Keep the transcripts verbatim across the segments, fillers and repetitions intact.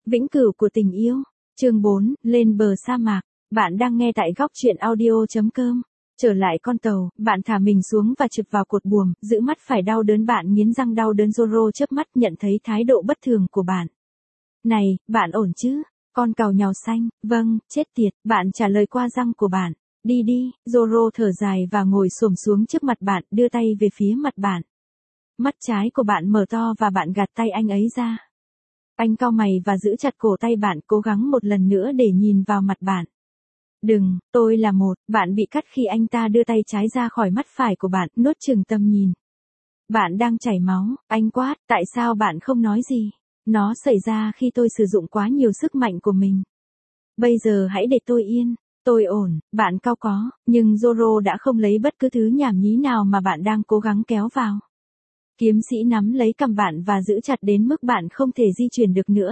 Vĩnh cửu của tình yêu. Chương bốn, lên bờ sa mạc. Bạn đang nghe tại góc truyện audio chấm com. Trở lại con tàu, bạn thả mình xuống và chụp vào cột buồm, giữ mắt phải đau đớn, bạn nghiến răng đau đớn. Zoro chớp mắt nhận thấy thái độ bất thường của bạn. Này, bạn ổn chứ? Con cào nhàu xanh, vâng, chết tiệt, bạn trả lời qua răng của bạn. Đi đi, Zoro thở dài và ngồi xổm xuống trước mặt bạn, đưa tay về phía mặt bạn. Mắt trái của bạn mở to và bạn gạt tay anh ấy ra. Anh cau mày và giữ chặt cổ tay bạn, cố gắng một lần nữa để nhìn vào mặt bạn. Đừng, tôi là một, bạn bị cắt khi anh ta đưa tay trái ra khỏi mắt phải của bạn, nuốt chửng tầm nhìn. Bạn đang chảy máu, anh quát, tại sao bạn không nói gì? Nó xảy ra khi tôi sử dụng quá nhiều sức mạnh của mình. Bây giờ hãy để tôi yên, tôi ổn, bạn cau có, nhưng Zoro đã không lấy bất cứ thứ nhảm nhí nào mà bạn đang cố gắng kéo vào. Kiếm sĩ nắm lấy cằm bạn và giữ chặt đến mức bạn không thể di chuyển được nữa.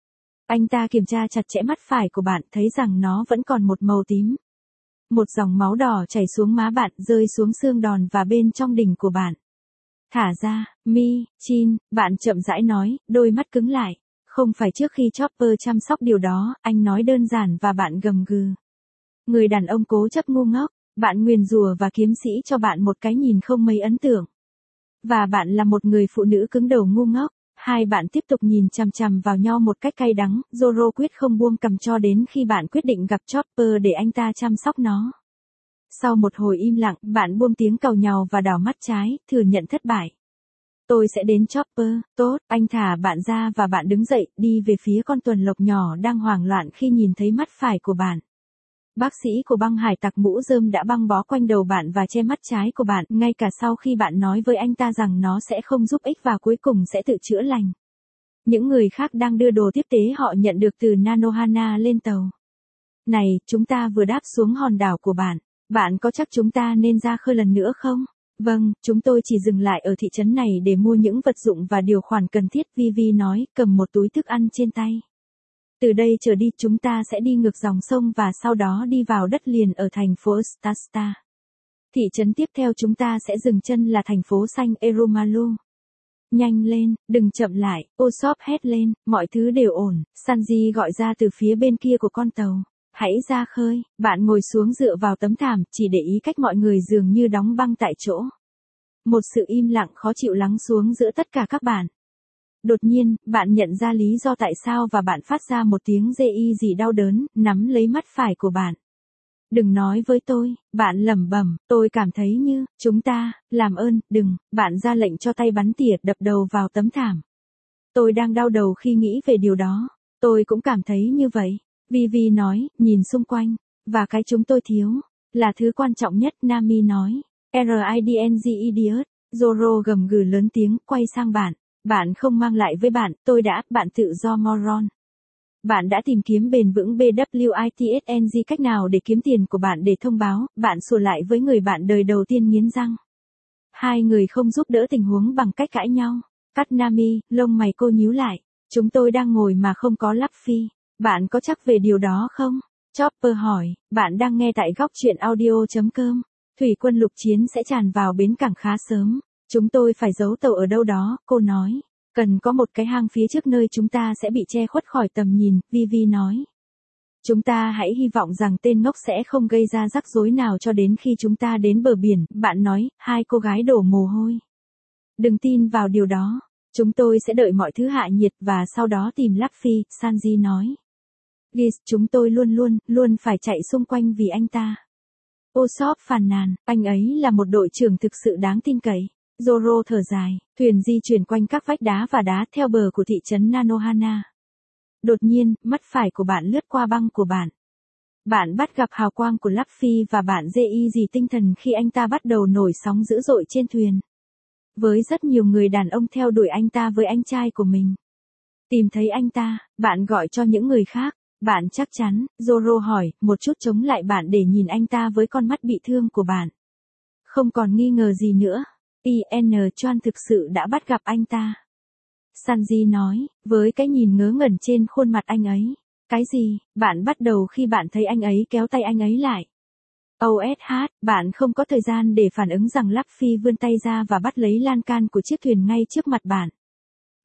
Anh ta kiểm tra chặt chẽ mắt phải của bạn, thấy rằng nó vẫn còn một màu tím. Một dòng máu đỏ chảy xuống má bạn, rơi xuống xương đòn và bên trong đỉnh của bạn. Thả ra, Mi, Chin, bạn chậm rãi nói, đôi mắt cứng lại. Không phải trước khi Chopper chăm sóc điều đó, anh nói đơn giản và bạn gầm gừ. Người đàn ông cố chấp ngu ngốc, bạn nguyền rủa và kiếm sĩ cho bạn một cái nhìn không mấy ấn tượng. Và bạn là một người phụ nữ cứng đầu ngu ngốc. Hai bạn tiếp tục nhìn chằm chằm vào nhau một cách cay đắng. Zoro quyết không buông cằm cho đến khi bạn quyết định gặp Chopper để anh ta chăm sóc nó. Sau một hồi im lặng, bạn buông tiếng càu nhàu và đảo mắt trái, thừa nhận thất bại. Tôi sẽ đến Chopper, tốt, anh thả bạn ra và bạn đứng dậy, đi về phía con tuần lộc nhỏ đang hoảng loạn khi nhìn thấy mắt phải của bạn. Bác sĩ của băng hải tặc mũ rơm đã băng bó quanh đầu bạn và che mắt trái của bạn, ngay cả sau khi bạn nói với anh ta rằng nó sẽ không giúp ích và cuối cùng sẽ tự chữa lành. Những người khác đang đưa đồ tiếp tế họ nhận được từ Nanohana lên tàu. Này, chúng ta vừa đáp xuống hòn đảo của bạn. Bạn có chắc chúng ta nên ra khơi lần nữa không? Vâng, chúng tôi chỉ dừng lại ở thị trấn này để mua những vật dụng và điều khoản cần thiết, Vivi nói, cầm một túi thức ăn trên tay. Từ đây trở đi chúng ta sẽ đi ngược dòng sông và sau đó đi vào đất liền ở thành phố Stasta. Thị trấn tiếp theo chúng ta sẽ dừng chân là thành phố xanh Eromalu. Nhanh lên, đừng chậm lại, Usopp hét lên, mọi thứ đều ổn, Sanji gọi ra từ phía bên kia của con tàu. Hãy ra khơi, bạn ngồi xuống dựa vào tấm thảm, chỉ để ý cách mọi người dường như đóng băng tại chỗ. Một sự im lặng khó chịu lắng xuống giữa tất cả các bạn. Đột nhiên, bạn nhận ra lý do tại sao và bạn phát ra một tiếng rê y gì đau đớn, nắm lấy mắt phải của bạn. Đừng nói với tôi, bạn lẩm bẩm, tôi cảm thấy như, chúng ta, làm ơn, đừng, bạn ra lệnh cho tay bắn tỉa đập đầu vào tấm thảm. Tôi đang đau đầu khi nghĩ về điều đó, tôi cũng cảm thấy như vậy, Vivi nói, nhìn xung quanh, và cái chúng tôi thiếu, là thứ quan trọng nhất, Nami nói, ridng idiot, Zoro gầm gừ lớn tiếng, quay sang bạn. Bạn không mang lại với bạn, tôi đã, bạn tự do moron. Bạn đã tìm kiếm bền vững bwitng cách nào để kiếm tiền của bạn để thông báo, bạn sủa lại với người bạn đời đầu tiên nghiến răng. Hai người không giúp đỡ tình huống bằng cách cãi nhau. Cắt Nami, lông mày cô nhíu lại. Chúng tôi đang ngồi mà không có Luffy. Bạn có chắc về điều đó không? Chopper hỏi, bạn đang nghe tại góc truyện audio chấm com. Thủy quân lục chiến sẽ tràn vào bến cảng khá sớm. Chúng tôi phải giấu tàu ở đâu đó, cô nói. Cần có một cái hang phía trước nơi chúng ta sẽ bị che khuất khỏi tầm nhìn, Vivi nói. Chúng ta hãy hy vọng rằng tên ngốc sẽ không gây ra rắc rối nào cho đến khi chúng ta đến bờ biển, bạn nói, hai cô gái đổ mồ hôi. Đừng tin vào điều đó. Chúng tôi sẽ đợi mọi thứ hạ nhiệt và sau đó tìm Luffy, Sanji nói. Gis, chúng tôi luôn luôn, luôn phải chạy xung quanh vì anh ta. Usopp phàn nàn, anh ấy là một đội trưởng thực sự đáng tin cậy. Zoro thở dài, thuyền di chuyển quanh các vách đá và đá theo bờ của thị trấn Nanohana. Đột nhiên, mắt phải của bạn lướt qua băng của bạn. Bạn bắt gặp hào quang của Luffy và bạn dê y gì tinh thần khi anh ta bắt đầu nổi sóng dữ dội trên thuyền. Với rất nhiều người đàn ông theo đuổi anh ta với anh trai của mình. Tìm thấy anh ta, bạn gọi cho những người khác. Bạn chắc chắn, Zoro hỏi, một chút chống lại bạn để nhìn anh ta với con mắt bị thương của bạn. Không còn nghi ngờ gì nữa. i en Chuan thực sự đã bắt gặp anh ta. Sanji nói, với cái nhìn ngớ ngẩn trên khuôn mặt anh ấy. Cái gì, bạn bắt đầu khi bạn thấy anh ấy kéo tay anh ấy lại. ô ét hát, bạn không có thời gian để phản ứng rằng Luffy vươn tay ra và bắt lấy lan can của chiếc thuyền ngay trước mặt bạn.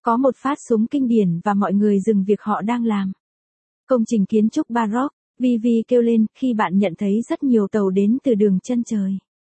Có một phát súng kinh điển và mọi người dừng việc họ đang làm. Công trình kiến trúc Baroque, Vivi kêu lên khi bạn nhận thấy rất nhiều tàu đến từ đường chân trời.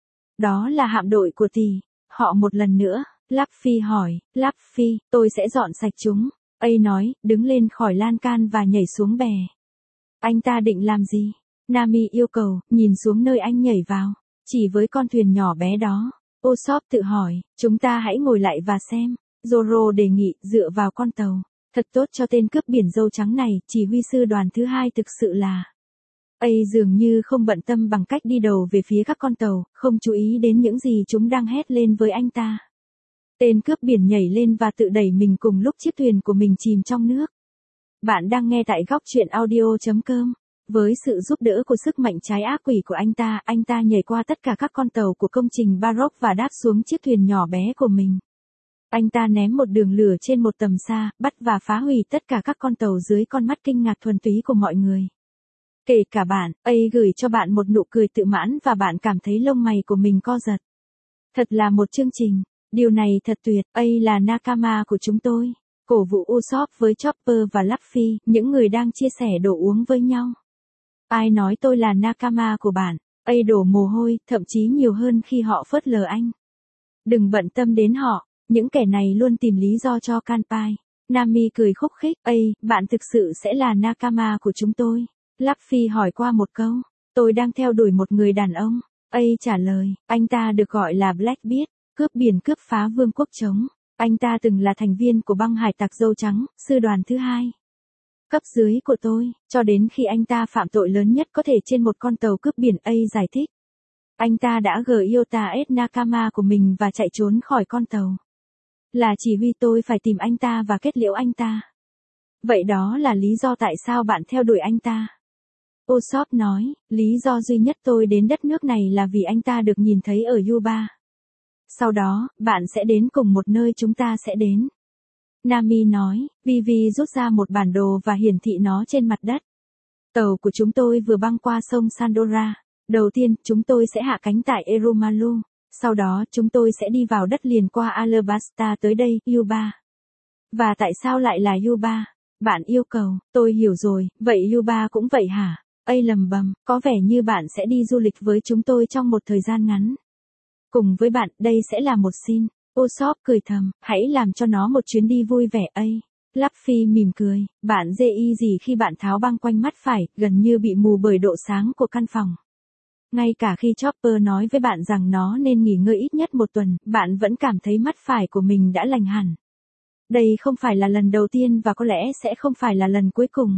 Đó là hạm đội của tỷ. Họ một lần nữa, Laffy hỏi, Laffy, tôi sẽ dọn sạch chúng. A nói, đứng lên khỏi lan can và nhảy xuống bè. Anh ta định làm gì? Nami yêu cầu, nhìn xuống nơi anh nhảy vào. Chỉ với con thuyền nhỏ bé đó. Usopp tự hỏi, chúng ta hãy ngồi lại và xem. Zoro đề nghị, dựa vào con tàu. Thật tốt cho tên cướp biển râu trắng này, chỉ huy sư đoàn thứ hai thực sự là. A dường như không bận tâm bằng cách đi đầu về phía các con tàu, không chú ý đến những gì chúng đang hét lên với anh ta. Tên cướp biển nhảy lên và tự đẩy mình cùng lúc chiếc thuyền của mình chìm trong nước. Bạn đang nghe tại góc truyện audio chấm com. Với sự giúp đỡ của sức mạnh trái ác quỷ của anh ta, anh ta nhảy qua tất cả các con tàu của công trình Baroque và đáp xuống chiếc thuyền nhỏ bé của mình. Anh ta ném một đường lửa trên một tầm xa, bắt và phá hủy tất cả các con tàu dưới con mắt kinh ngạc thuần túy của mọi người. Kể cả bạn, A gửi cho bạn một nụ cười tự mãn và bạn cảm thấy lông mày của mình co giật. Thật là một chương trình. Điều này thật tuyệt, A là nakama của chúng tôi. Cổ vũ Usopp với Chopper và Luffy, những người đang chia sẻ đồ uống với nhau. Ai nói tôi là nakama của bạn? A đổ mồ hôi, thậm chí nhiều hơn khi họ phớt lờ anh. Đừng bận tâm đến họ, những kẻ này luôn tìm lý do cho Kanpai. Nami cười khúc khích, A, bạn thực sự sẽ là nakama của chúng tôi. Luffy hỏi qua một câu, tôi đang theo đuổi một người đàn ông. A trả lời, anh ta được gọi là Blackbeard, cướp biển cướp phá vương quốc trống. Anh ta từng là thành viên của băng hải tặc dâu trắng, sư đoàn thứ hai. Cấp dưới của tôi, cho đến khi anh ta phạm tội lớn nhất có thể trên một con tàu cướp biển. A giải thích. Anh ta đã gờ Iota S nakama của mình và chạy trốn khỏi con tàu. Là chỉ huy tôi phải tìm anh ta và kết liễu anh ta. Vậy đó là lý do tại sao bạn theo đuổi anh ta. Usopp nói, lý do duy nhất tôi đến đất nước này là vì anh ta được nhìn thấy ở Yuba. Sau đó, bạn sẽ đến cùng một nơi chúng ta sẽ đến. Nami nói, Vivi rút ra một bản đồ và hiển thị nó trên mặt đất. Tàu của chúng tôi vừa băng qua sông Sandora. Đầu tiên, chúng tôi sẽ hạ cánh tại Eromalu. Sau đó, chúng tôi sẽ đi vào đất liền qua Alabasta tới đây, Yuba. Và tại sao lại là Yuba? Bạn yêu cầu, tôi hiểu rồi, vậy Yuba cũng vậy hả? A lầm bầm, có vẻ như bạn sẽ đi du lịch với chúng tôi trong một thời gian ngắn. Cùng với bạn, đây sẽ là một xin. Usopp cười thầm, hãy làm cho nó một chuyến đi vui vẻ. A. Luffy mỉm cười, bạn dê y gì khi bạn tháo băng quanh mắt phải, gần như bị mù bởi độ sáng của căn phòng. Ngay cả khi Chopper nói với bạn rằng nó nên nghỉ ngơi ít nhất một tuần, bạn vẫn cảm thấy mắt phải của mình đã lành hẳn. Đây không phải là lần đầu tiên và có lẽ sẽ không phải là lần cuối cùng.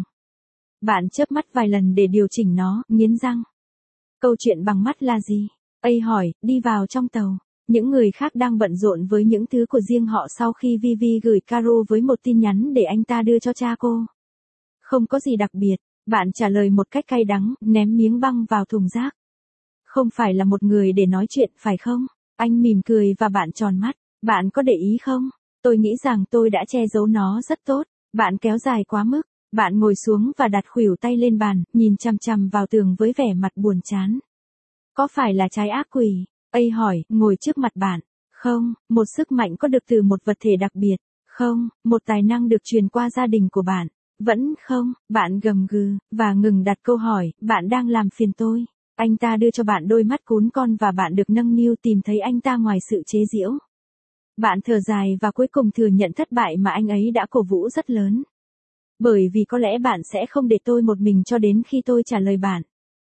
Bạn chớp mắt vài lần để điều chỉnh nó, nghiến răng. Câu chuyện bằng mắt là gì? A hỏi, đi vào trong tàu. Những người khác đang bận rộn với những thứ của riêng họ sau khi Vivi gửi Caro với một tin nhắn để anh ta đưa cho cha cô. Không có gì đặc biệt, bạn trả lời một cách cay đắng, ném miếng băng vào thùng rác. Không phải là một người để nói chuyện, phải không? Anh mỉm cười và bạn tròn mắt. Bạn có để ý không? Tôi nghĩ rằng tôi đã che giấu nó rất tốt. Bạn kéo dài quá mức. Bạn ngồi xuống và đặt khuỷu tay lên bàn, nhìn chằm chằm vào tường với vẻ mặt buồn chán. Có phải là trái ác quỷ? A hỏi, ngồi trước mặt bạn. Không, một sức mạnh có được từ một vật thể đặc biệt. Không, một tài năng được truyền qua gia đình của bạn. Vẫn không, bạn gầm gừ, và ngừng đặt câu hỏi, bạn đang làm phiền tôi. Anh ta đưa cho bạn đôi mắt cún con và bạn được nâng niu tìm thấy anh ta ngoài sự chế giễu. Bạn thở dài và cuối cùng thừa nhận thất bại mà anh ấy đã cổ vũ rất lớn. Bởi vì có lẽ bạn sẽ không để tôi một mình cho đến khi tôi trả lời bạn.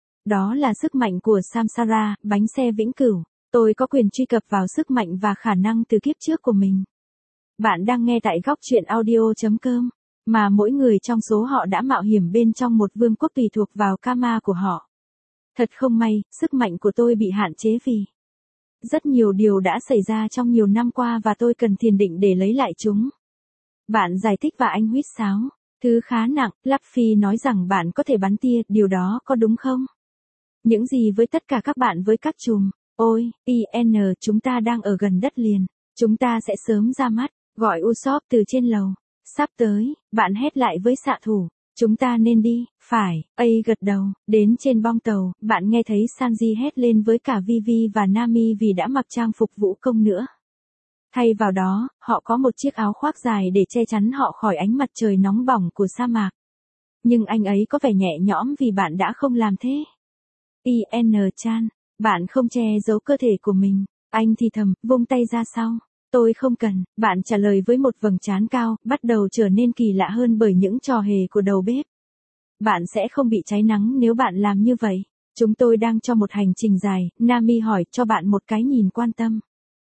Đó là sức mạnh của Samsara, bánh xe vĩnh cửu. Tôi có quyền truy cập vào sức mạnh và khả năng từ kiếp trước của mình. Bạn đang nghe tại góc truyện audio chấm com, mà mỗi người trong số họ đã mạo hiểm bên trong một vương quốc tùy thuộc vào karma của họ. Thật không may, sức mạnh của tôi bị hạn chế vì rất nhiều điều đã xảy ra trong nhiều năm qua và tôi cần thiền định để lấy lại chúng. Bạn giải thích và anh huýt sáo. Thứ khá nặng, Luffy nói rằng bạn có thể bắn tia, điều đó có đúng không? Những gì với tất cả các bạn với các chùm? Ôi, i en chúng ta đang ở gần đất liền. Chúng ta sẽ sớm ra mắt, gọi Usopp từ trên lầu. Sắp tới, bạn hét lại với xạ thủ. Chúng ta nên đi, phải, A gật đầu, đến trên bong tàu, bạn nghe thấy Sanji hét lên với cả Vivi và Nami vì đã mặc trang phục vũ công nữa. Thay vào đó, họ có một chiếc áo khoác dài để che chắn họ khỏi ánh mặt trời nóng bỏng của sa mạc. Nhưng anh ấy có vẻ nhẹ nhõm vì bạn đã không làm thế. In Chan, bạn không che giấu cơ thể của mình. Anh thì thầm, vung tay ra sau. Tôi không cần, bạn trả lời với một vầng trán cao, bắt đầu trở nên kỳ lạ hơn bởi những trò hề của đầu bếp. Bạn sẽ không bị cháy nắng nếu bạn làm như vậy. Chúng tôi đang cho một hành trình dài, Nami hỏi cho bạn một cái nhìn quan tâm.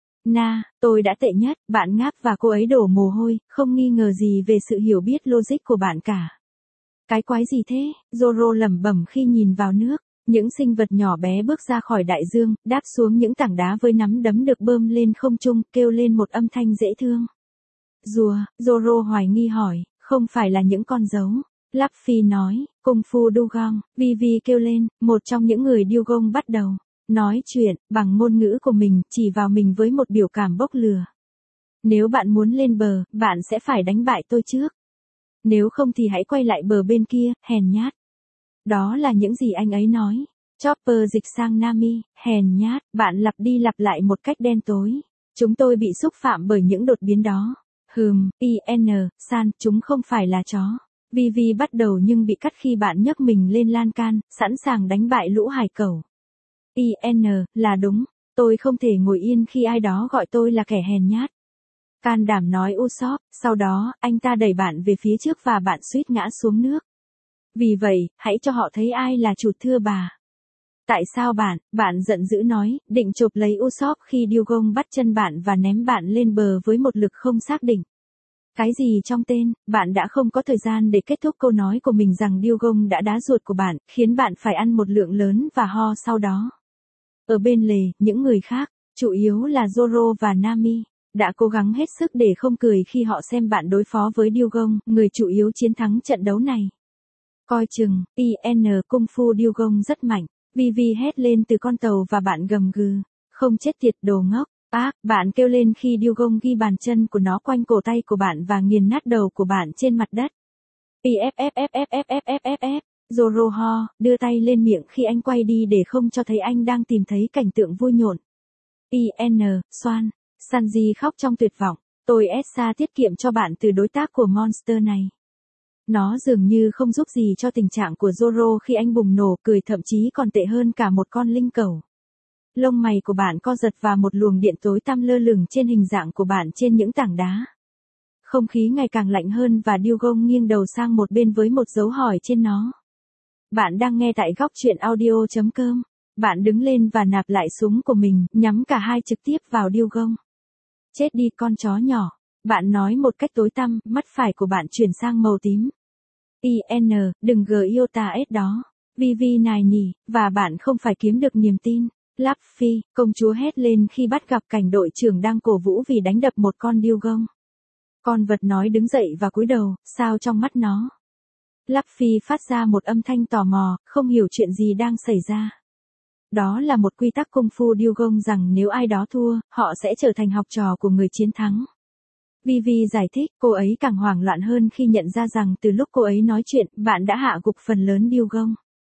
Na, tôi đã tệ nhất, bạn ngáp và cô ấy đổ mồ hôi, không nghi ngờ gì về sự hiểu biết logic của bạn cả. Cái quái gì thế? Zoro lẩm bẩm khi nhìn vào nước. Những sinh vật nhỏ bé bước ra khỏi đại dương, đáp xuống những tảng đá với nắm đấm được bơm lên không trung, kêu lên một âm thanh dễ thương. Rùa, Zoro hoài nghi hỏi, không phải là những con dấu. Luffy nói, Kung Fu Dugong, Vivi kêu lên, một trong những người Dugong bắt đầu nói chuyện bằng ngôn ngữ của mình, chỉ vào mình với một biểu cảm bốc lửa. Nếu bạn muốn lên bờ, bạn sẽ phải đánh bại tôi trước. Nếu không thì hãy quay lại bờ bên kia, hèn nhát. Đó là những gì anh ấy nói. Chopper dịch sang Nami, hèn nhát, bạn lặp đi lặp lại một cách đen tối. Chúng tôi bị xúc phạm bởi những đột biến đó. Hừm, In, San, chúng không phải là chó. Vivi bắt đầu nhưng bị cắt khi bạn nhấc mình lên lan can, sẵn sàng đánh bại lũ hải cẩu. In, là đúng, tôi không thể ngồi yên khi ai đó gọi tôi là kẻ hèn nhát. Can đảm nói Usopp, sau đó, anh ta đẩy bạn về phía trước và bạn suýt ngã xuống nước. Vì vậy, hãy cho họ thấy ai là chủ thưa bà. Tại sao bạn, bạn giận dữ nói, định chộp lấy Usopp khi Dugong bắt chân bạn và ném bạn lên bờ với một lực không xác định. Cái gì trong tên, bạn đã không có thời gian để kết thúc câu nói của mình rằng Dugong đã đá ruột của bạn, khiến bạn phải ăn một lượng lớn và ho sau đó. Ở bên lề, những người khác, chủ yếu là Zoro và Nami, đã cố gắng hết sức để không cười khi họ xem bạn đối phó với Dugong, người chủ yếu chiến thắng trận đấu này. Coi chừng, In Kung Fu Dugong rất mạnh, Vivi hét lên từ con tàu và bạn gầm gừ, không chết tiệt đồ ngốc. Ác, bạn kêu lên khi Dugong ghi bàn chân của nó quanh cổ tay của bạn và nghiền nát đầu của bạn trên mặt đất. Pffffffffff, Zoro ho, đưa tay lên miệng khi anh quay đi để không cho thấy anh đang tìm thấy cảnh tượng vui nhộn. In, Xoan, Sanji khóc trong tuyệt vọng, tôi Esa tiết kiệm cho bạn từ đối tác của monster này. Nó dường như không giúp gì cho tình trạng của Zoro khi anh bùng nổ, cười thậm chí còn tệ hơn cả một con linh cẩu. Lông mày của bạn co giật và một luồng điện tối tăm lơ lửng trên hình dạng của bạn trên những tảng đá. Không khí ngày càng lạnh hơn và Dugong nghiêng đầu sang một bên với một dấu hỏi trên nó. Bạn đang nghe tại góc truyện audio chấm com. Bạn đứng lên và nạp lại súng của mình, nhắm cả hai trực tiếp vào Dugong. Chết đi con chó nhỏ. Bạn nói một cách tối tăm, mắt phải của bạn chuyển sang màu tím. In, đừng gờ iota s đó. Vivi nài nỉ, và bạn không phải kiếm được niềm tin. Luffy, công chúa hét lên khi bắt gặp cảnh đội trưởng đang cổ vũ vì đánh đập một con Dugong. Con vật nói đứng dậy và cúi đầu, sao trong mắt nó. Luffy phát ra một âm thanh tò mò, không hiểu chuyện gì đang xảy ra. Đó là một quy tắc Kung Fu Dugong rằng nếu ai đó thua, họ sẽ trở thành học trò của người chiến thắng. Vivi giải thích, cô ấy càng hoảng loạn hơn khi nhận ra rằng từ lúc cô ấy nói chuyện, bạn đã hạ gục phần lớn Dugong.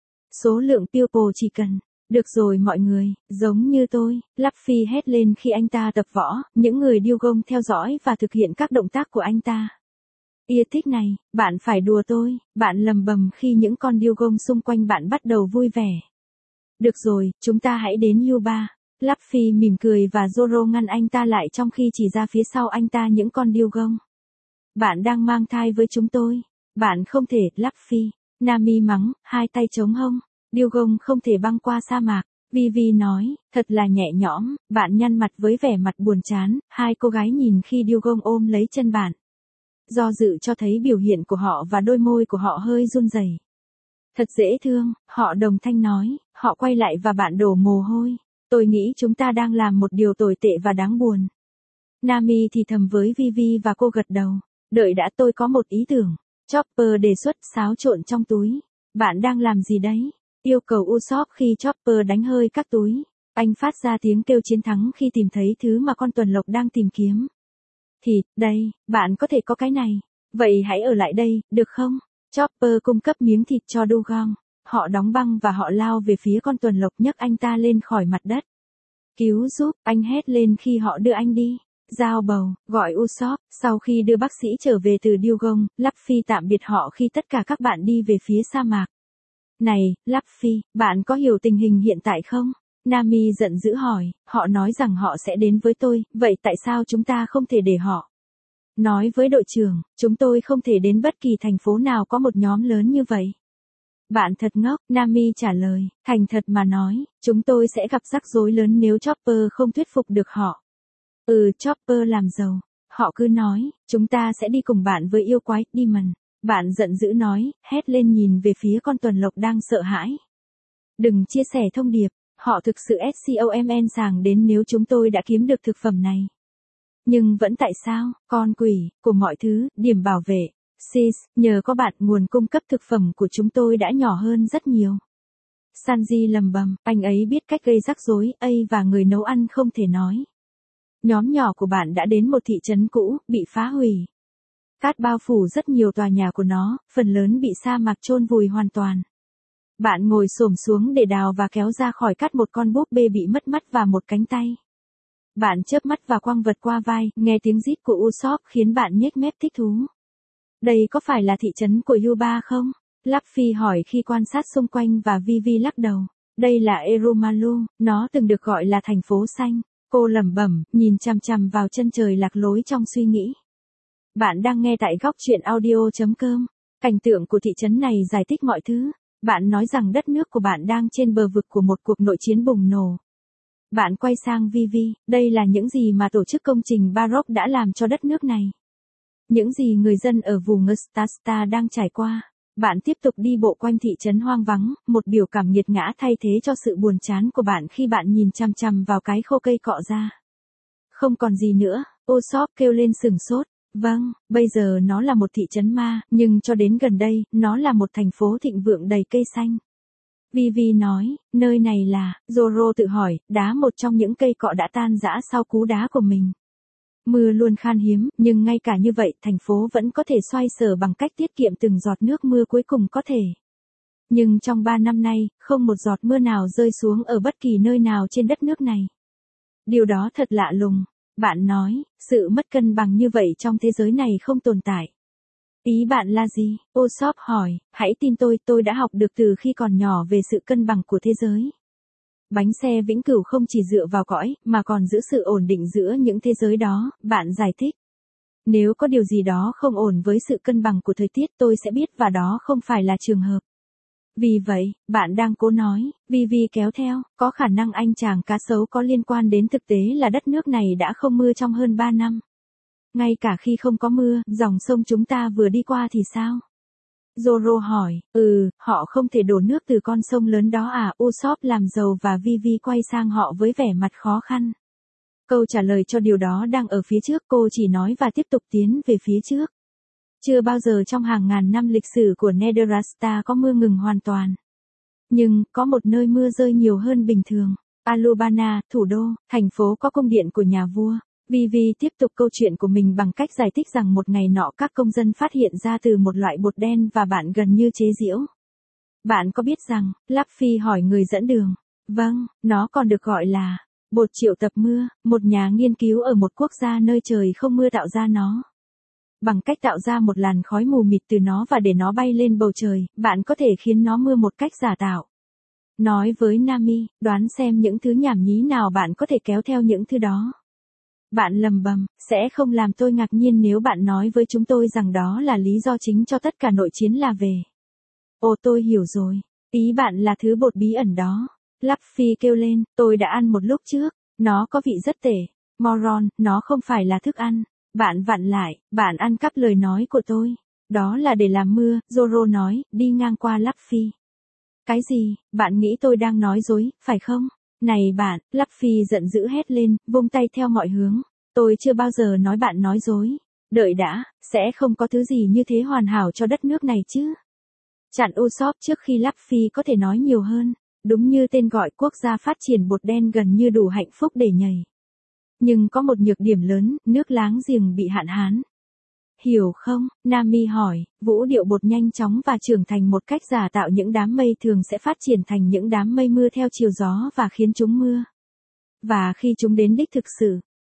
Số lượng Pupil chỉ cần. Được rồi mọi người, giống như tôi, Luffy hét lên khi anh ta tập võ, những người Dugong theo dõi và thực hiện các động tác của anh ta. Ia thích này, bạn phải đùa tôi, bạn lầm bầm khi những con Dugong xung quanh bạn bắt đầu vui vẻ. Được rồi, chúng ta hãy đến Yuba. Luffy mỉm cười và Zoro ngăn anh ta lại trong khi chỉ ra phía sau anh ta những con Dugong. Bạn đang mang thai với chúng tôi. Bạn không thể, Luffy. Nami mắng, hai tay chống hông. Dugong không thể băng qua sa mạc. Vivi nói, thật là nhẹ nhõm, bạn nhăn mặt với vẻ mặt buồn chán, hai cô gái nhìn khi Dugong ôm lấy chân bạn. Do dự cho thấy biểu hiện của họ và đôi môi của họ hơi run rẩy. Thật dễ thương, họ đồng thanh nói, họ quay lại và bạn đổ mồ hôi. Tôi nghĩ chúng ta đang làm một điều tồi tệ và đáng buồn. Nami thì thầm với Vivi và cô gật đầu. Đợi đã, tôi có một ý tưởng. Chopper đề xuất xáo trộn trong túi. Bạn đang làm gì đấy? Yêu cầu Usopp khi Chopper đánh hơi các túi. Anh phát ra tiếng kêu chiến thắng khi tìm thấy thứ mà con tuần lộc đang tìm kiếm. Thịt, đây, bạn có thể có cái này. Vậy hãy ở lại đây, được không? Chopper cung cấp miếng thịt cho Dugong. Họ đóng băng và họ lao về phía con tuần lộc nhấc anh ta lên khỏi mặt đất. Cứu giúp, anh hét lên khi họ đưa anh đi. Giao bầu, gọi Usopp, sau khi đưa bác sĩ trở về từ Dugong, Luffy tạm biệt họ khi tất cả các bạn đi về phía sa mạc. Này, Luffy, bạn có hiểu tình hình hiện tại không? Nami giận dữ hỏi, họ nói rằng họ sẽ đến với tôi, vậy tại sao chúng ta không thể để họ? Nói với đội trưởng, chúng tôi không thể đến bất kỳ thành phố nào có một nhóm lớn như vậy. Bạn thật ngốc, Nami trả lời, thành thật mà nói, chúng tôi sẽ gặp rắc rối lớn nếu Chopper không thuyết phục được họ. Ừ, Chopper làm giàu. Họ cứ nói, chúng ta sẽ đi cùng bạn với yêu quái, Demon. Bạn giận dữ nói, hét lên nhìn về phía con tuần lộc đang sợ hãi. Đừng chia sẻ thông điệp, họ thực sự SCOMN sàng đến nếu chúng tôi đã kiếm được thực phẩm này. Nhưng vẫn tại sao, con quỷ, của mọi thứ, điểm bảo vệ. Sis, nhờ có bạn nguồn cung cấp thực phẩm của chúng tôi đã nhỏ hơn rất nhiều. Sanji lầm bầm, anh ấy biết cách gây rắc rối, A và người nấu ăn không thể nói. Nhóm nhỏ của bạn đã đến một thị trấn cũ, bị phá hủy. Cát bao phủ rất nhiều tòa nhà của nó, phần lớn bị sa mạc chôn vùi hoàn toàn. Bạn ngồi xổm xuống để đào và kéo ra khỏi cát một con búp bê bị mất mắt và một cánh tay. Bạn chớp mắt và quăng vật qua vai, nghe tiếng rít của Usopp khiến bạn nhếch mép thích thú. Đây có phải là thị trấn của Yuba không? Luffy hỏi khi quan sát xung quanh và Vivi lắc đầu. Đây là Eromalu, nó từng được gọi là thành phố xanh. Cô lẩm bẩm, nhìn chằm chằm vào chân trời lạc lối trong suy nghĩ. Bạn đang nghe tại góc truyện audio chấm com. Cảnh tượng của thị trấn này giải thích mọi thứ. Bạn nói rằng đất nước của bạn đang trên bờ vực của một cuộc nội chiến bùng nổ. Bạn quay sang Vivi, đây là những gì mà tổ chức công trình Baroque đã làm cho đất nước này. Những gì người dân ở vùng Ngustasta đang trải qua. Bạn tiếp tục đi bộ quanh thị trấn hoang vắng, một biểu cảm nghiệt ngã thay thế cho sự buồn chán của bạn khi bạn nhìn chằm chằm vào cái khô cây cọ ra. Không còn gì nữa, Usopp kêu lên sửng sốt. Vâng, bây giờ nó là một thị trấn ma, nhưng cho đến gần đây, nó là một thành phố thịnh vượng đầy cây xanh. Vivi nói, nơi này là, Zoro tự hỏi, đá một trong những cây cọ đã tan rã sau cú đá của mình. Mưa luôn khan hiếm, nhưng ngay cả như vậy, thành phố vẫn có thể xoay sở bằng cách tiết kiệm từng giọt nước mưa cuối cùng có thể. Nhưng trong ba năm nay, không một giọt mưa nào rơi xuống ở bất kỳ nơi nào trên đất nước này. Điều đó thật lạ lùng. Bạn nói, sự mất cân bằng như vậy trong thế giới này không tồn tại. Ý bạn là gì? Usopp hỏi, hãy tin tôi, tôi đã học được từ khi còn nhỏ về sự cân bằng của thế giới. Bánh xe vĩnh cửu không chỉ dựa vào cõi, mà còn giữ sự ổn định giữa những thế giới đó, bạn giải thích. Nếu có điều gì đó không ổn với sự cân bằng của thời tiết tôi sẽ biết và đó không phải là trường hợp. Vì vậy, bạn đang cố nói, Vivi kéo theo, có khả năng anh chàng cá sấu có liên quan đến thực tế là đất nước này đã không mưa trong hơn ba năm. Ngay cả khi không có mưa, dòng sông chúng ta vừa đi qua thì sao? Zoro hỏi, ừ, họ không thể đổ nước từ con sông lớn đó à? Usopp làm giàu và Vivi quay sang họ với vẻ mặt khó khăn. Câu trả lời cho điều đó đang ở phía trước, cô chỉ nói và tiếp tục tiến về phía trước. Chưa bao giờ trong hàng ngàn năm lịch sử của Netherasta có mưa ngừng hoàn toàn. Nhưng, có một nơi mưa rơi nhiều hơn bình thường. Alubana, thủ đô, thành phố có cung điện của nhà vua. Vivi tiếp tục câu chuyện của mình bằng cách giải thích rằng một ngày nọ các công dân phát hiện ra từ một loại bột đen và bạn gần như chế giễu. Bạn có biết rằng, Luffy hỏi người dẫn đường. Vâng, nó còn được gọi là bột triệu tập mưa, một nhà nghiên cứu ở một quốc gia nơi trời không mưa tạo ra nó. Bằng cách tạo ra một làn khói mù mịt từ nó và để nó bay lên bầu trời, bạn có thể khiến nó mưa một cách giả tạo. Nói với Nami, đoán xem những thứ nhảm nhí nào bạn có thể kéo theo những thứ đó. Bạn lầm bầm, sẽ không làm tôi ngạc nhiên nếu bạn nói với chúng tôi rằng đó là lý do chính cho tất cả nội chiến là về. Ồ tôi hiểu rồi, ý bạn là thứ bột bí ẩn đó. Luffy kêu lên, tôi đã ăn một lúc trước, nó có vị rất tệ. Moron, nó không phải là thức ăn. Bạn vặn lại, bạn ăn cắp lời nói của tôi. Đó là để làm mưa, Zoro nói, đi ngang qua Luffy. Cái gì, bạn nghĩ tôi đang nói dối, phải không? Này bạn, Luffy giận dữ hét lên, vung tay theo mọi hướng. Tôi chưa bao giờ nói bạn nói dối. Đợi đã, sẽ không có thứ gì như thế hoàn hảo cho đất nước này chứ. Chặn Usopp trước khi Luffy có thể nói nhiều hơn. Đúng như tên gọi, quốc gia phát triển bột đen gần như đủ hạnh phúc để nhảy. Nhưng có một nhược điểm lớn, nước láng giềng bị hạn hán. Hiểu không? Nami hỏi, vũ điệu bột nhanh chóng và trưởng thành một cách giả tạo những đám mây thường sẽ phát triển thành những đám mây mưa theo chiều gió và khiến chúng mưa. Và khi chúng đến đích thực sự,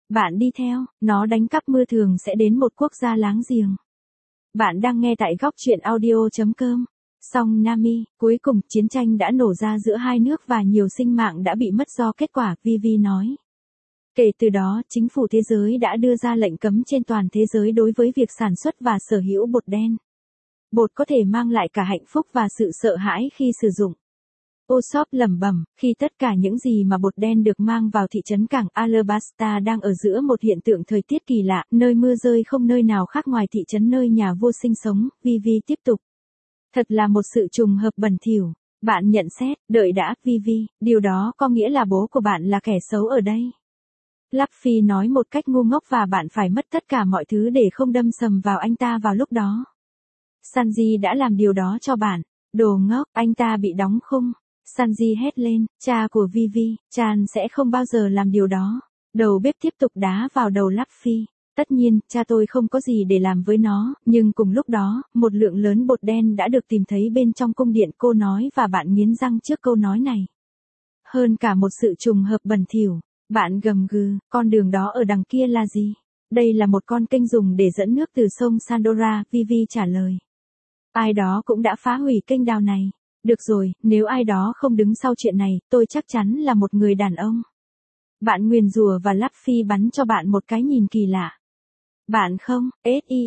Bạn đi theo, nó đánh cắp mưa thường sẽ đến một quốc gia láng giềng. Bạn đang nghe tại góc truyện audio.com. Song Nami, cuối cùng chiến tranh đã nổ ra giữa hai nước và nhiều sinh mạng đã bị mất do kết quả, Vivi nói. Kể từ đó, chính phủ thế giới đã đưa ra lệnh cấm trên toàn thế giới đối với việc sản xuất và sở hữu bột đen. Bột có thể mang lại cả hạnh phúc và sự sợ hãi khi sử dụng. Usopp lẩm bẩm, khi tất cả những gì mà bột đen được mang vào thị trấn cảng Alabasta đang ở giữa một hiện tượng thời tiết kỳ lạ, nơi mưa rơi không nơi nào khác ngoài thị trấn nơi nhà vua sinh sống, Vivi tiếp tục. Thật là một sự trùng hợp bẩn thỉu. Bạn nhận xét, đợi đã, Vivi, điều đó có nghĩa là bố của bạn là kẻ xấu ở đây. Luffy nói một cách ngu ngốc và bạn phải mất tất cả mọi thứ để không đâm sầm vào anh ta vào lúc đó. Sanji đã làm điều đó cho bạn. Đồ ngốc, anh ta bị đóng khung. Sanji hét lên, cha của Vivi, Chan sẽ không bao giờ làm điều đó. Đầu bếp tiếp tục đá vào đầu Luffy. Tất nhiên, cha tôi không có gì để làm với nó, nhưng cùng lúc đó, một lượng lớn bột đen đã được tìm thấy bên trong cung điện, cô nói, và bạn nghiến răng trước câu nói này. Hơn cả một sự trùng hợp bẩn thỉu, bạn gầm gừ, con đường đó ở đằng kia là gì? Đây là một con kênh dùng để dẫn nước từ sông Sandora, Vivi trả lời. Ai đó cũng đã phá hủy kênh đào này. Được rồi, nếu ai đó không đứng sau chuyện này, tôi chắc chắn là một người đàn ông. Bạn nguyền rủa và Luffy bắn cho bạn một cái nhìn kỳ lạ. Bạn không, ết y.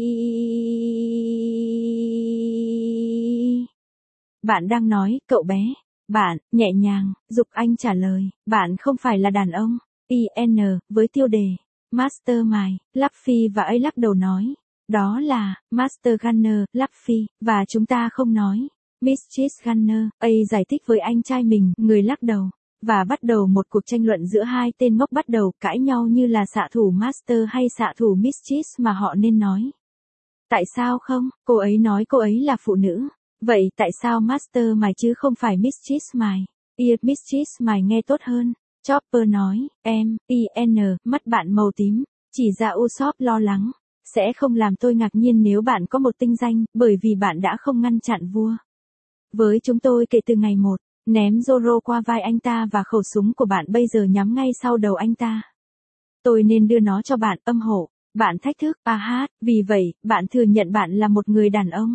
Bạn đang nói, cậu bé. Bạn, nhẹ nhàng, giục anh trả lời, bạn không phải là đàn ông. i en, với tiêu đề, Mastermind, Luffy và ấy lắc đầu nói. Đó là, Master Gunner, Luffy, và chúng ta không nói. Mistress Gunner, ấy giải thích với anh trai mình, người lắc đầu. Và bắt đầu một cuộc tranh luận giữa hai tên ngốc bắt đầu cãi nhau như là xạ thủ Master hay xạ thủ Mistress mà họ nên nói. Tại sao không, cô ấy nói cô ấy là phụ nữ. Vậy tại sao Master mày chứ không phải Mistress mày? Ear Mistress mày nghe tốt hơn. Chopper nói, em, i en, mắt bạn màu tím. Chỉ ra Usopp lo lắng. Sẽ không làm tôi ngạc nhiên nếu bạn có một tinh danh, bởi vì bạn đã không ngăn chặn vua. Với chúng tôi kể từ ngày một. Ném Zoro qua vai anh ta và khẩu súng của bạn bây giờ nhắm ngay sau đầu anh ta. Tôi nên đưa nó cho bạn, âm hộ. Bạn thách thức, à hát, vì vậy, bạn thừa nhận bạn là một người đàn ông.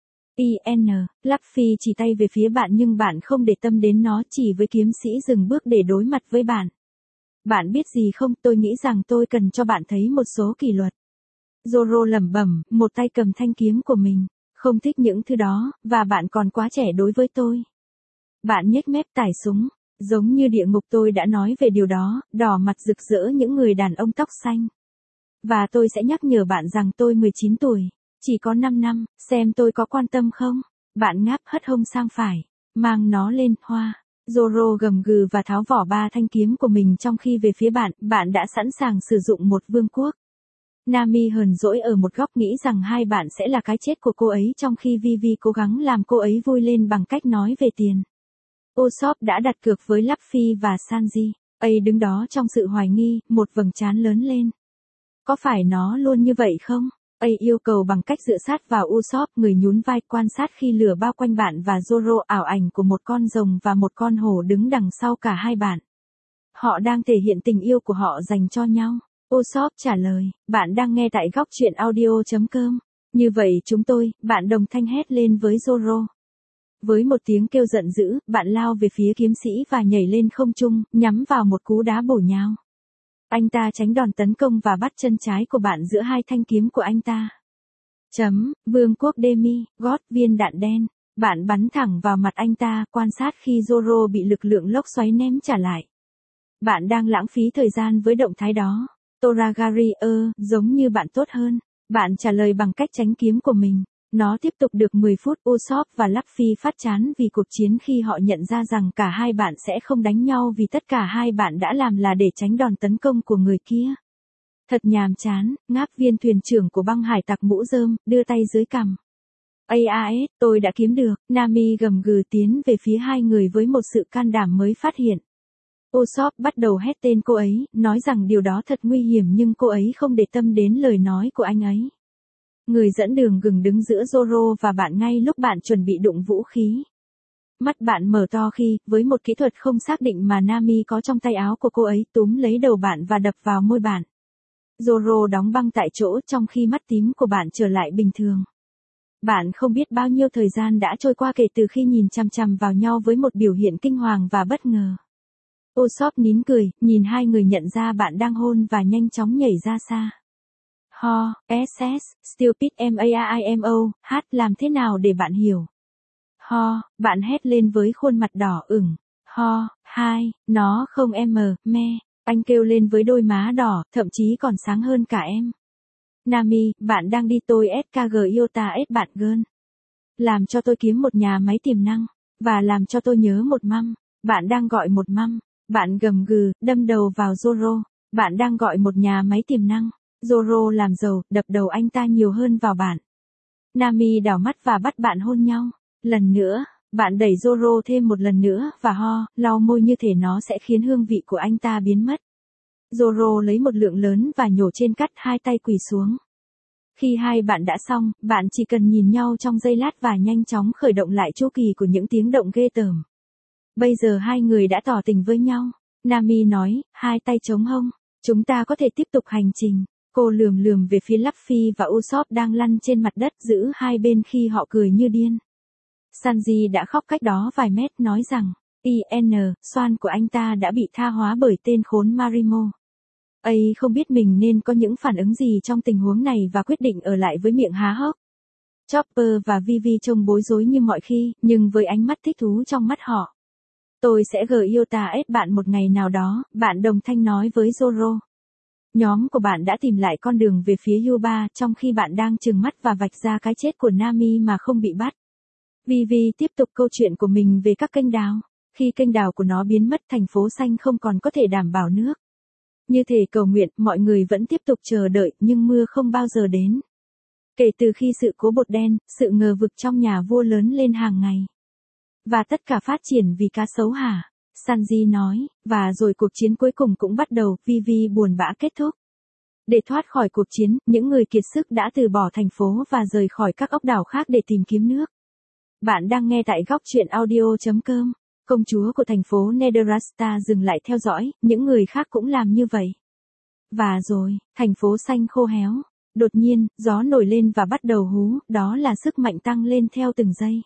i en, Luffy chỉ tay về phía bạn nhưng bạn không để tâm đến nó, chỉ với kiếm sĩ dừng bước để đối mặt với bạn. Bạn biết gì không, tôi nghĩ rằng tôi cần cho bạn thấy một số kỷ luật. Zoro lẩm bẩm, một tay cầm thanh kiếm của mình. Không thích những thứ đó, và bạn còn quá trẻ đối với tôi. Bạn nhếch mép tải súng, giống như địa ngục tôi đã nói về điều đó, đỏ mặt rực rỡ những người đàn ông tóc xanh. Và tôi sẽ nhắc nhở bạn rằng tôi mười chín tuổi, chỉ có năm năm, xem tôi có quan tâm không? Bạn ngáp hất hông sang phải, mang nó lên, hoa. Zoro gầm gừ và tháo vỏ ba thanh kiếm của mình trong khi về phía bạn, bạn đã sẵn sàng sử dụng một vương quốc. Nami hờn dỗi ở một góc nghĩ rằng hai bạn sẽ là cái chết của cô ấy trong khi Vivi cố gắng làm cô ấy vui lên bằng cách nói về tiền. Usopp đã đặt cược với Luffy và Sanji. ấy đứng đó trong sự hoài nghi, một vầng trán lớn lên. Có phải nó luôn như vậy không? ấy yêu cầu bằng cách dựa sát vào Usopp, người nhún vai quan sát khi lửa bao quanh bạn và Zoro, ảo ảnh của một con rồng và một con hổ đứng đằng sau cả hai bạn. Họ đang thể hiện tình yêu của họ dành cho nhau. Usopp trả lời, bạn đang nghe tại góc truyện audio.com. Như vậy chúng tôi, bạn đồng thanh hét lên với Zoro. Với một tiếng kêu giận dữ, bạn lao về phía kiếm sĩ và nhảy lên không trung, nhắm vào một cú đá bổ nhào. Anh ta tránh đòn tấn công và bắt chân trái của bạn giữa hai thanh kiếm của anh ta. Chấm, Vương quốc Demi, gót viên đạn đen. Bạn bắn thẳng vào mặt anh ta, quan sát khi Zoro bị lực lượng lốc xoáy ném trả lại. Bạn đang lãng phí thời gian với động thái đó. Toragari ơ, giống như bạn tốt hơn. Bạn trả lời bằng cách tránh kiếm của mình. Nó tiếp tục được mười phút, Usopp và Luffy phát chán vì cuộc chiến khi họ nhận ra rằng cả hai bạn sẽ không đánh nhau vì tất cả hai bạn đã làm là để tránh đòn tấn công của người kia. Thật nhàm chán, ngáp viên thuyền trưởng của băng hải tặc mũ rơm, đưa tay dưới cằm. a a ét, tôi đã kiếm được, Nami gầm gừ tiến về phía hai người với một sự can đảm mới phát hiện. Usopp bắt đầu hét tên cô ấy, nói rằng điều đó thật nguy hiểm nhưng cô ấy không để tâm đến lời nói của anh ấy. Người dẫn đường gừng đứng giữa Zoro và bạn ngay lúc bạn chuẩn bị đụng vũ khí. Mắt bạn mở to khi, với một kỹ thuật không xác định mà Nami có trong tay áo của cô ấy, túm lấy đầu bạn và đập vào môi bạn. Zoro đóng băng tại chỗ trong khi mắt tím của bạn trở lại bình thường. Bạn không biết bao nhiêu thời gian đã trôi qua kể từ khi nhìn chằm chằm vào nhau với một biểu hiện kinh hoàng và bất ngờ. Usopp nín cười, nhìn hai người nhận ra bạn đang hôn và nhanh chóng nhảy ra xa. Ho, ss, stupid maimo, hát làm thế nào để bạn hiểu? Ho, bạn hét lên với khuôn mặt đỏ ửng. Ho, hai, nó không em, me, anh kêu lên với đôi má đỏ, thậm chí còn sáng hơn cả em. Nami, bạn đang đi tôi skg iota s bạn gơn. Làm cho tôi kiếm một nhà máy tiềm năng, và làm cho tôi nhớ một măm. Bạn đang gọi một măm. Bạn gầm gừ, đâm đầu vào Zoro. Bạn đang gọi một nhà máy tiềm năng. Zoro làm giàu, đập đầu anh ta nhiều hơn vào bạn. Nami đảo mắt và bắt bạn hôn nhau. Lần nữa, bạn đẩy Zoro thêm một lần nữa và ho, lau môi như thể nó sẽ khiến hương vị của anh ta biến mất. Zoro lấy một lượng lớn và nhổ trên cắt hai tay quỳ xuống. Khi hai bạn đã xong, bạn chỉ cần nhìn nhau trong giây lát và nhanh chóng khởi động lại chu kỳ của những tiếng động ghê tởm. Bây giờ hai người đã tỏ tình với nhau. Nami nói, hai tay chống hông. Chúng ta có thể tiếp tục hành trình. Cô lườm lườm về phía Luffy và Usopp đang lăn trên mặt đất giữ hai bên khi họ cười như điên. Sanji đã khóc cách đó vài mét nói rằng, i en, xoan của anh ta đã bị tha hóa bởi tên khốn Marimo. Ấy không biết mình nên có những phản ứng gì trong tình huống này và quyết định ở lại với miệng há hốc. Chopper và Vivi trông bối rối như mọi khi, nhưng với ánh mắt thích thú trong mắt họ. Tôi sẽ gửi Iota S bạn một ngày nào đó, bạn đồng thanh nói với Zoro. Nhóm của bạn đã tìm lại con đường về phía Yuba trong khi bạn đang trừng mắt và vạch ra cái chết của Nami mà không bị bắt. Vivi tiếp tục câu chuyện của mình về các kênh đào. Khi kênh đào của nó biến mất, thành phố xanh không còn có thể đảm bảo nước. Như thể cầu nguyện, mọi người vẫn tiếp tục chờ đợi, nhưng mưa không bao giờ đến. Kể từ khi sự cố bột đen, sự ngờ vực trong nhà vua lớn lên hàng ngày. Và tất cả phát triển vì cá sấu hả? Sanji nói, và rồi cuộc chiến cuối cùng cũng bắt đầu, Vivi buồn bã kết thúc. Để thoát khỏi cuộc chiến, những người kiệt sức đã từ bỏ thành phố và rời khỏi các ốc đảo khác để tìm kiếm nước. Bạn đang nghe tại góc truyện audio chấm com. Công chúa của thành phố Netherasta dừng lại theo dõi, những người khác cũng làm như vậy. Và rồi, thành phố xanh khô héo. Đột nhiên, gió nổi lên và bắt đầu hú, đó là sức mạnh tăng lên theo từng giây.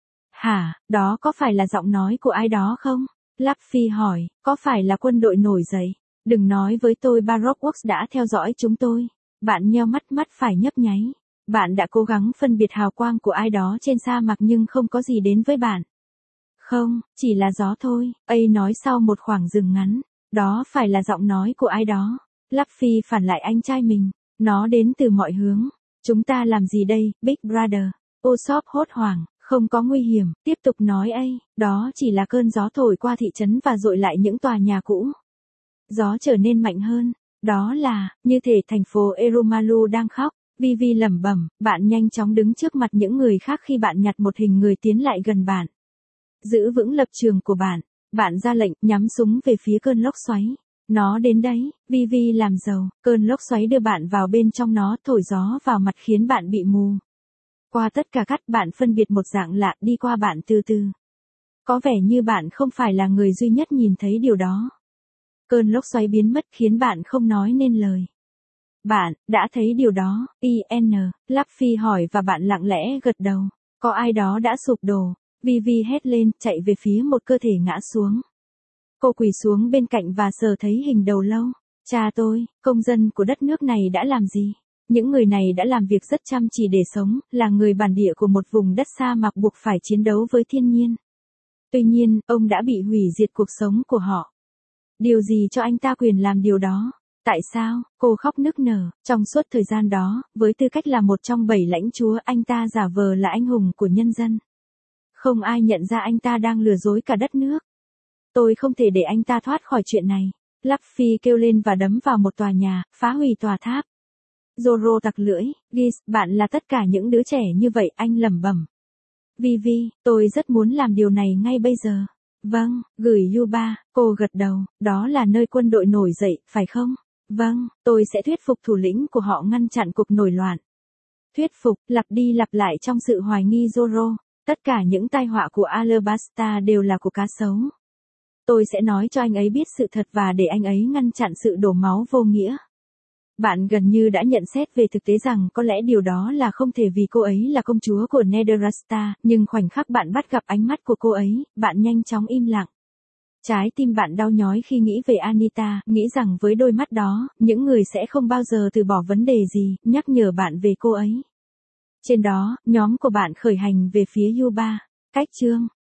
Hả, đó có phải là giọng nói của ai đó không? Luffy hỏi, có phải là quân đội nổi dậy? Đừng nói với tôi Baroque đã theo dõi chúng tôi. Bạn nheo mắt mắt phải nhấp nháy. Bạn đã cố gắng phân biệt hào quang của ai đó trên sa mạc nhưng không có gì đến với bạn. Không, chỉ là gió thôi, A nói sau một khoảng dừng ngắn. Đó phải là giọng nói của ai đó. Luffy phản lại anh trai mình. Nó đến từ mọi hướng. Chúng ta làm gì đây, Big Brother? Usopp hốt hoảng, không có nguy hiểm, tiếp tục nói A, đó chỉ là cơn gió thổi qua thị trấn và dội lại những tòa nhà cũ. Gió trở nên mạnh hơn, đó là, như thể thành phố Eromalu đang khóc. Vivi lẩm bẩm, bạn nhanh chóng đứng trước mặt những người khác khi bạn nhặt một hình người tiến lại gần bạn. Giữ vững lập trường của bạn, bạn ra lệnh, nhắm súng về phía cơn lốc xoáy. Nó đến đấy, Vivi làm giàu, cơn lốc xoáy đưa bạn vào bên trong nó, thổi gió vào mặt khiến bạn bị mù. Qua tất cả cắt, bạn phân biệt một dạng lạ đi qua bạn từ từ. Có vẻ như bạn không phải là người duy nhất nhìn thấy điều đó. Cơn lốc xoáy biến mất khiến bạn không nói nên lời. Bạn, đã thấy điều đó, i en, Luffy hỏi và bạn lặng lẽ gật đầu. Có ai đó đã sụp đổ. Vivi hét lên, chạy về phía một cơ thể ngã xuống. Cô quỳ xuống bên cạnh và sờ thấy hình đầu lâu. Cha tôi, công dân của đất nước này đã làm gì? Những người này đã làm việc rất chăm chỉ để sống, là người bản địa của một vùng đất sa mạc buộc phải chiến đấu với thiên nhiên. Tuy nhiên, ông đã bị hủy diệt cuộc sống của họ. Điều gì cho anh ta quyền làm điều đó? Tại sao? Cô khóc nức nở. Trong suốt thời gian đó, với tư cách là một trong bảy lãnh chúa, anh ta giả vờ là anh hùng của nhân dân. Không ai nhận ra anh ta đang lừa dối cả đất nước. Tôi không thể để anh ta thoát khỏi chuyện này. Luffy kêu lên và đấm vào một tòa nhà, phá hủy tòa tháp. Zoro tặc lưỡi, Gis, bạn là tất cả những đứa trẻ như vậy, anh lẩm bẩm. Vivi, tôi rất muốn làm điều này ngay bây giờ. Vâng, gửi Yuba, cô gật đầu, đó là nơi quân đội nổi dậy, phải không? Vâng, tôi sẽ thuyết phục thủ lĩnh của họ ngăn chặn cuộc nổi loạn. Thuyết phục, lặp đi lặp lại trong sự hoài nghi Zoro. Tất cả những tai họa của Alabasta đều là của cá sấu. Tôi sẽ nói cho anh ấy biết sự thật và để anh ấy ngăn chặn sự đổ máu vô nghĩa. Bạn gần như đã nhận xét về thực tế rằng có lẽ điều đó là không thể vì cô ấy là công chúa của Netherasta, nhưng khoảnh khắc bạn bắt gặp ánh mắt của cô ấy, bạn nhanh chóng im lặng. Trái tim bạn đau nhói khi nghĩ về Anita, nghĩ rằng với đôi mắt đó, những người sẽ không bao giờ từ bỏ vấn đề gì, nhắc nhở bạn về cô ấy. Trên đó, nhóm của bạn khởi hành về phía Yuba. Cách chương